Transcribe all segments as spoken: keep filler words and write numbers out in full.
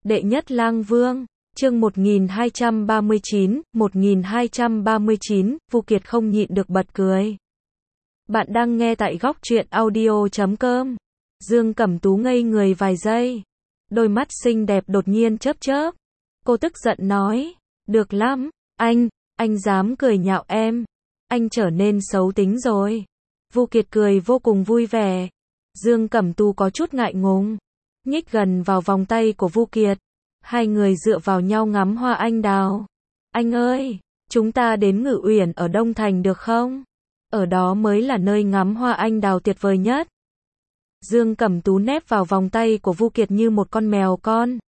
Đệ nhất lang vương, chương một nghìn hai trăm ba mươi chín, một nghìn hai trăm ba mươi chín, Vu Kiệt không nhịn được bật cười. Bạn đang nghe tại góc truyện audio chấm com. Dương Cẩm Tú ngây người vài giây. Đôi mắt xinh đẹp đột nhiên chớp chớp. Cô tức giận nói, được lắm, anh, anh dám cười nhạo em. Anh trở nên xấu tính rồi. Vu Kiệt cười vô cùng vui vẻ. Dương Cẩm Tú có chút ngại ngùng. Nhích gần vào vòng tay của Vu Kiệt. Hai người dựa vào nhau ngắm hoa anh đào. Anh ơi, chúng ta đến Ngự Uyển ở Đông Thành được không? Ở đó mới là nơi ngắm hoa anh đào tuyệt vời nhất. Dương Cẩm Tú nép vào vòng tay của Vu Kiệt như một con mèo con.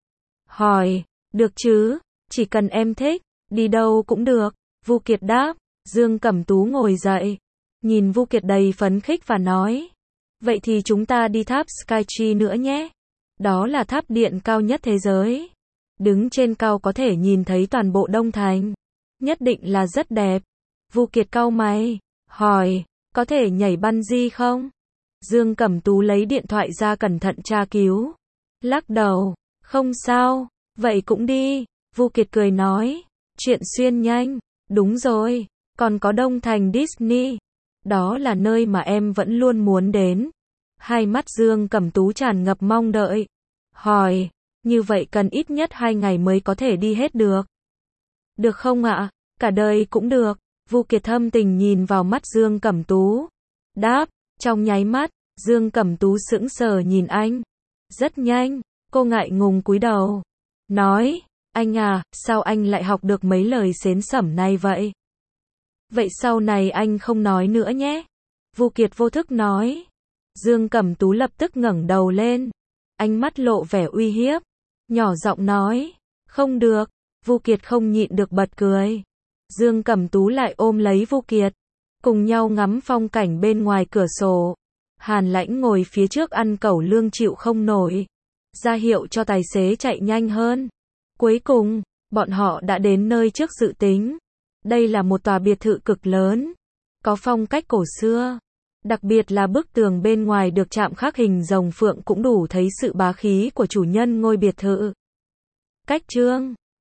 Hỏi, được chứ, chỉ cần em thích, đi đâu cũng được. Vu Kiệt đáp. Dương Cẩm Tú ngồi dậy, nhìn Vu Kiệt đầy phấn khích và nói, vậy thì chúng ta đi tháp Skytree nữa nhé. Đó là tháp điện cao nhất thế giới. Đứng trên cao có thể nhìn thấy toàn bộ Đông Thành. Nhất định là rất đẹp. Vu Kiệt cau mày, hỏi, có thể nhảy bungee không? Dương Cẩm Tú lấy điện thoại ra cẩn thận tra cứu. Lắc đầu, không sao, vậy cũng đi. Vu Kiệt cười nói, chuyện xuyên nhanh, đúng rồi, còn có Đông Thành Disney. Đó là nơi mà em vẫn luôn muốn đến. Hai mắt Dương Cẩm Tú tràn ngập mong đợi. Hỏi, như vậy cần ít nhất hai ngày mới có thể đi hết được. Được không ạ? Cả đời cũng được. Vu Kiệt thâm tình nhìn vào mắt Dương Cẩm Tú. Đáp, trong nháy mắt, Dương Cẩm Tú sững sờ nhìn anh. Rất nhanh, cô ngại ngùng cúi đầu. Nói, anh à, sao anh lại học được mấy lời xến xẩm này vậy? Vậy sau này anh không nói nữa nhé. Vu Kiệt vô thức nói. Dương Cẩm Tú lập tức ngẩng đầu lên. Ánh mắt lộ vẻ uy hiếp. Nhỏ giọng nói. Không được. Vu Kiệt không nhịn được bật cười. Dương Cẩm Tú lại ôm lấy Vu Kiệt. Cùng nhau ngắm phong cảnh bên ngoài cửa sổ. Hàn Lãnh ngồi phía trước ăn cẩu lương chịu không nổi. Ra hiệu cho tài xế chạy nhanh hơn. Cuối cùng, bọn họ đã đến nơi trước dự tính. Đây là một tòa biệt thự cực lớn. Có phong cách cổ xưa. Đặc biệt là bức tường bên ngoài được chạm khắc hình rồng phượng cũng đủ thấy sự bá khí của chủ nhân ngôi biệt thự. Cách chương